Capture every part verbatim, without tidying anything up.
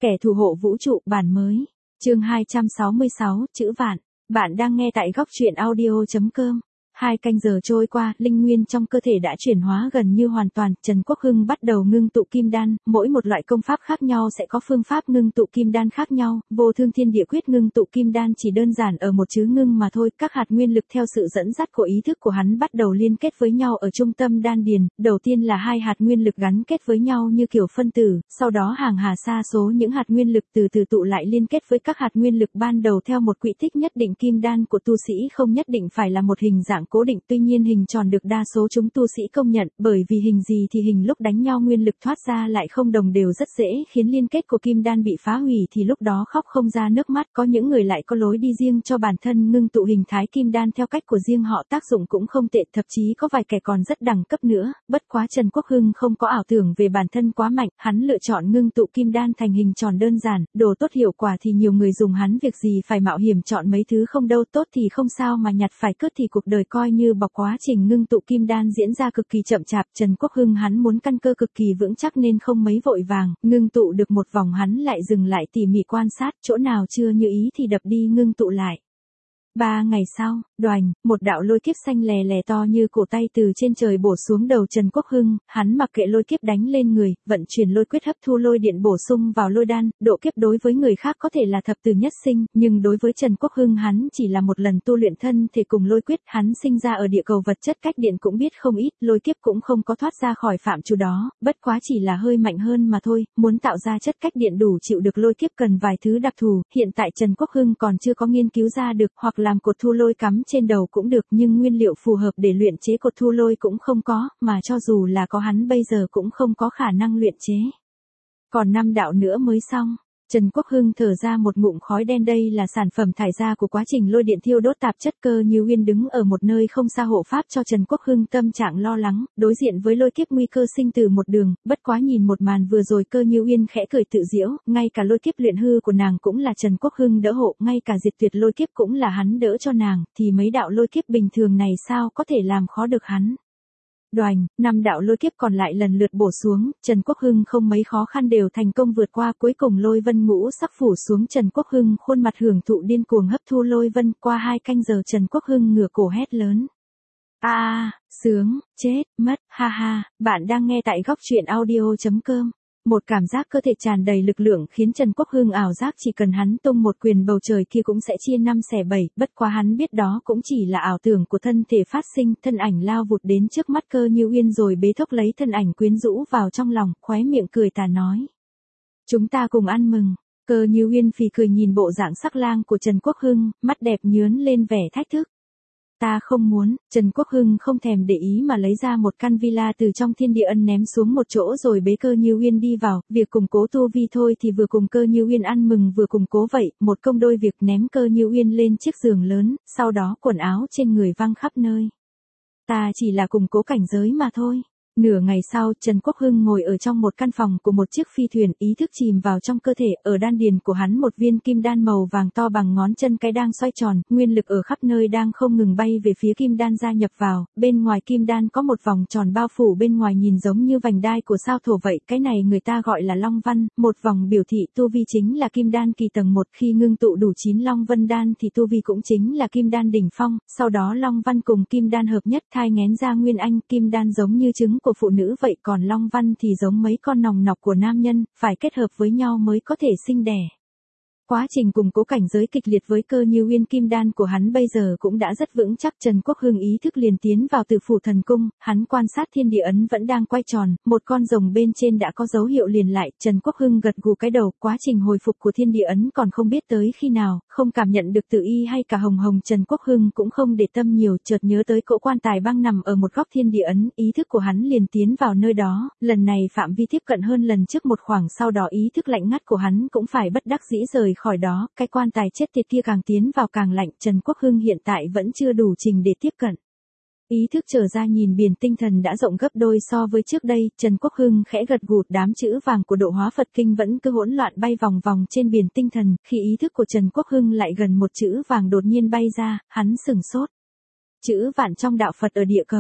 Kẻ thủ hộ vũ trụ bản mới. Chương hai trăm sáu mươi sáu, chữ vạn. Bạn đang nghe tại góc truyện audio chấm com. Hai canh giờ trôi qua, linh nguyên trong cơ thể đã chuyển hóa gần như hoàn toàn. Trần Quốc Hưng bắt đầu ngưng tụ kim đan, mỗi một loại công pháp khác nhau sẽ có phương pháp ngưng tụ kim đan khác nhau. Vô Thương Thiên Địa Quyết ngưng tụ kim đan chỉ đơn giản ở một chữ ngưng mà thôi. Các hạt nguyên lực theo sự dẫn dắt của ý thức của hắn bắt đầu liên kết với nhau ở trung tâm đan điền. Đầu tiên là hai hạt nguyên lực gắn kết với nhau như kiểu phân tử, sau đó hàng hà sa số những hạt nguyên lực từ từ tụ lại liên kết với các hạt nguyên lực ban đầu theo một quỹ tích nhất định. Kim đan của tu sĩ không nhất định phải là một hình dạng cố định, tuy nhiên hình tròn được đa số chúng tu sĩ công nhận, bởi vì hình gì thì hình lúc đánh nhau nguyên lực thoát ra lại không đồng đều rất dễ khiến liên kết của kim đan bị phá hủy, thì lúc đó khóc không ra nước mắt. Có những người lại có lối đi riêng cho bản thân ngưng tụ hình thái kim đan theo cách của riêng họ, tác dụng cũng không tệ, thậm chí có vài kẻ còn rất đẳng cấp nữa. Bất quá Trần Quốc Hưng không có ảo tưởng về bản thân quá mạnh, hắn lựa chọn ngưng tụ kim đan thành hình tròn đơn giản, đồ tốt hiệu quả thì nhiều người dùng, hắn việc gì phải mạo hiểm chọn mấy thứ không đâu, tốt thì không sao mà nhặt phải cướp thì cuộc đời coi như bọc. Quá trình ngưng tụ kim đan diễn ra cực kỳ chậm chạp. Trần Quốc Hưng hắn muốn căn cơ cực kỳ vững chắc nên không mấy vội vàng, ngưng tụ được một vòng hắn lại dừng lại tỉ mỉ quan sát, chỗ nào chưa như ý thì đập đi ngưng tụ lại. Ba ngày sau, đoành, một đạo lôi kiếp xanh lè lè to như cổ tay từ trên trời bổ xuống đầu Trần Quốc Hưng, hắn mặc kệ lôi kiếp đánh lên người, vận chuyển lôi quyết hấp thu lôi điện bổ sung vào lôi đan. Độ kiếp đối với người khác có thể là thập tử nhất sinh, nhưng đối với Trần Quốc Hưng hắn chỉ là một lần tu luyện thân thể cùng lôi quyết. Hắn sinh ra ở địa cầu vật chất, cách điện cũng biết không ít, lôi kiếp cũng không có thoát ra khỏi phạm trù đó, bất quá chỉ là hơi mạnh hơn mà thôi. Muốn tạo ra chất cách điện đủ chịu được lôi kiếp cần vài thứ đặc thù, hiện tại Trần Quốc Hưng còn chưa có nghiên cứu ra được, hoặc làm cột thu lôi cắm trên đầu cũng được, nhưng nguyên liệu phù hợp để luyện chế cột thu lôi cũng không có, mà cho dù là có hắn bây giờ cũng không có khả năng luyện chế. Còn năm đạo nữa mới xong. Trần Quốc Hưng thở ra một ngụm khói đen, đây là sản phẩm thải ra của quá trình lôi điện thiêu đốt tạp chất. Cơ Như Uyên đứng ở một nơi không xa hộ pháp cho Trần Quốc Hưng, tâm trạng lo lắng, đối diện với lôi kiếp nguy cơ sinh từ một đường. Bất quá nhìn một màn vừa rồi, Cơ Như Uyên khẽ cười tự giễu, ngay cả lôi kiếp luyện hư của nàng cũng là Trần Quốc Hưng đỡ hộ, ngay cả diệt tuyệt lôi kiếp cũng là hắn đỡ cho nàng, thì mấy đạo lôi kiếp bình thường này sao có thể làm khó được hắn. Đoành, năm đạo lôi kiếp còn lại lần lượt bổ xuống, Trần Quốc Hưng không mấy khó khăn đều thành công vượt qua, cuối cùng lôi vân ngũ sắc phủ xuống. Trần Quốc Hưng khuôn mặt hưởng thụ điên cuồng hấp thu lôi vân. Qua hai canh giờ Trần Quốc Hưng ngửa cổ hét lớn. A, à, sướng, chết, mất, ha ha. Bạn đang nghe tại góc truyện audio chấm com. Một cảm giác cơ thể tràn đầy lực lượng khiến Trần Quốc Hưng ảo giác chỉ cần hắn tung một quyền bầu trời kia cũng sẽ chia năm xẻ bảy, bất quá hắn biết đó cũng chỉ là ảo tưởng của thân thể phát sinh. Thân ảnh lao vụt đến trước mắt Cơ Như Uyên rồi bế thốc lấy thân ảnh quyến rũ vào trong lòng, khóe miệng cười tà nói. Chúng ta cùng ăn mừng. Cơ Như Uyên phì cười nhìn bộ dạng sắc lang của Trần Quốc Hưng, mắt đẹp nhướn lên vẻ thách thức. Ta không muốn. Trần Quốc Hưng không thèm để ý mà lấy ra một căn villa từ trong thiên địa ân ném xuống một chỗ rồi bế Cơ Như Uyên đi vào. Việc củng cố tu vi thôi thì vừa cùng Cơ Như Uyên ăn mừng vừa củng cố vậy, một công đôi việc. Ném Cơ Như Uyên lên chiếc giường lớn, sau đó quần áo trên người văng khắp nơi. Ta chỉ là củng cố cảnh giới mà thôi. Nửa ngày sau, Trần Quốc Hưng ngồi ở trong một căn phòng của một chiếc phi thuyền, ý thức chìm vào trong cơ thể. Ở đan điền của hắn một viên kim đan màu vàng to bằng ngón chân cái đang xoay tròn, nguyên lực ở khắp nơi đang không ngừng bay về phía kim đan gia nhập vào. Bên ngoài kim đan có một vòng tròn bao phủ bên ngoài nhìn giống như vành đai của sao thổ vậy, cái này người ta gọi là long văn. Một vòng biểu thị tu vi chính là kim đan kỳ tầng một, khi ngưng tụ đủ chín long vân đan thì tu vi cũng chính là kim đan đỉnh phong. Sau đó long văn cùng kim đan hợp nhất thai nghén ra nguyên anh. Kim đan giống như trứng của phụ nữ vậy, còn long văn thì giống mấy con nòng nọc của nam nhân, phải kết hợp với nhau mới có thể sinh đẻ. Quá trình củng cố cảnh giới kịch liệt với Cơ Như Uyên. Kim đan của hắn bây giờ cũng đã rất vững chắc. Trần Quốc Hưng ý thức liền tiến vào Tử Phủ Thần Cung, hắn quan sát thiên địa ấn vẫn đang quay tròn, một con rồng bên trên đã có dấu hiệu liền lại. Trần Quốc Hưng gật gù cái đầu, quá trình hồi phục của thiên địa ấn còn không biết tới khi nào, không cảm nhận được Tử Y hay cả Hồng Hồng. Trần Quốc Hưng cũng không để tâm nhiều, chợt nhớ tới cỗ quan tài băng nằm ở một góc thiên địa ấn, ý thức của hắn liền tiến vào nơi đó, lần này phạm vi tiếp cận hơn lần trước một khoảng, sau đó ý thức lạnh ngắt của hắn cũng phải bất đắc dĩ rời khỏi đó, cái quan tài chết tiệt kia càng tiến vào càng lạnh. Trần Quốc Hưng hiện tại vẫn chưa đủ trình để tiếp cận. Ý thức trở ra nhìn biển tinh thần đã rộng gấp đôi so với trước đây. Trần Quốc Hưng khẽ gật gù, đám chữ vàng của độ hóa Phật kinh vẫn cứ hỗn loạn bay vòng vòng trên biển tinh thần. Khi ý thức của Trần Quốc Hưng lại gần một chữ vàng đột nhiên bay ra, hắn sửng sốt. Chữ vạn trong đạo Phật ở địa cầu.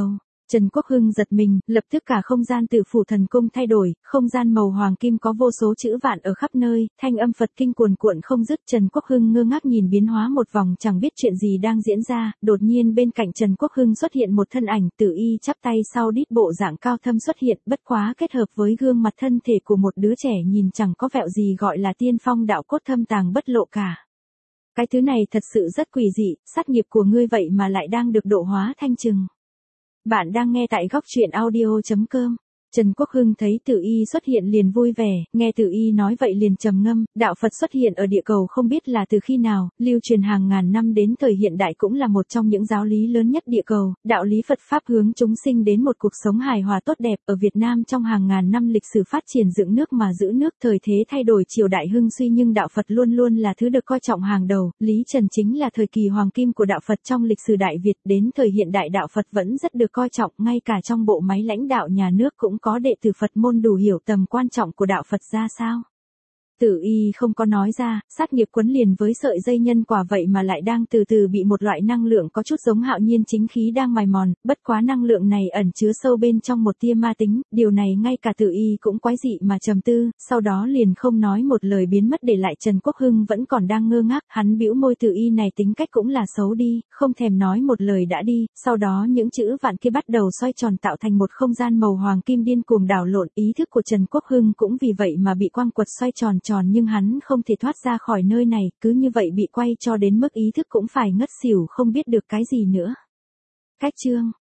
Trần Quốc Hưng giật mình, lập tức cả không gian Tử Phủ Thần Cung thay đổi, không gian màu hoàng kim có vô số chữ vạn ở khắp nơi, thanh âm Phật kinh cuồn cuộn không dứt. Trần Quốc Hưng ngơ ngác nhìn biến hóa một vòng chẳng biết chuyện gì đang diễn ra, đột nhiên bên cạnh Trần Quốc Hưng xuất hiện một thân ảnh Tử Y chắp tay sau đít, bộ dạng cao thâm xuất hiện, bất quá kết hợp với gương mặt thân thể của một đứa trẻ nhìn chẳng có vẹo gì gọi là tiên phong đạo cốt thâm tàng bất lộ cả. Cái thứ này thật sự rất quỷ dị, sát nghiệp của ngươi vậy mà lại đang được độ hóa thanh trừng. Bạn đang nghe tại góc truyện audio chấm com. Trần Quốc Hưng thấy Tử Y xuất hiện liền vui vẻ, nghe Tử Y nói vậy liền trầm ngâm, đạo Phật xuất hiện ở địa cầu không biết là từ khi nào, lưu truyền hàng ngàn năm đến thời hiện đại cũng là một trong những giáo lý lớn nhất địa cầu, đạo lý Phật Pháp hướng chúng sinh đến một cuộc sống hài hòa tốt đẹp. Ở Việt Nam trong hàng ngàn năm lịch sử phát triển dựng nước mà giữ nước, thời thế thay đổi triều đại hưng suy nhưng đạo Phật luôn luôn là thứ được coi trọng hàng đầu. Lý Trần chính là thời kỳ hoàng kim của đạo Phật trong lịch sử Đại Việt, đến thời hiện đại đạo Phật vẫn rất được coi trọng, ngay cả trong bộ máy lãnh đạo nhà nước cũng có đệ tử Phật môn đủ hiểu tầm quan trọng của đạo Phật ra sao. Tử Y không có nói ra, sát nghiệp quấn liền với sợi dây nhân quả vậy mà lại đang từ từ bị một loại năng lượng có chút giống hạo nhiên chính khí đang mài mòn, bất quá năng lượng này ẩn chứa sâu bên trong một tia ma tính, điều này ngay cả Tử Y cũng quái dị mà trầm tư, sau đó liền không nói một lời biến mất để lại Trần Quốc Hưng vẫn còn đang ngơ ngác, hắn bĩu môi, Tử Y này tính cách cũng là xấu đi, không thèm nói một lời đã đi, sau đó những chữ vạn kia bắt đầu xoay tròn tạo thành một không gian màu hoàng kim điên cuồng đảo lộn, ý thức của Trần Quốc Hưng cũng vì vậy mà bị quang quật xoay tròn tròn nhưng hắn không thể thoát ra khỏi nơi này, cứ như vậy bị quay cho đến mức ý thức cũng phải ngất xỉu không biết được cái gì nữa. Cách chương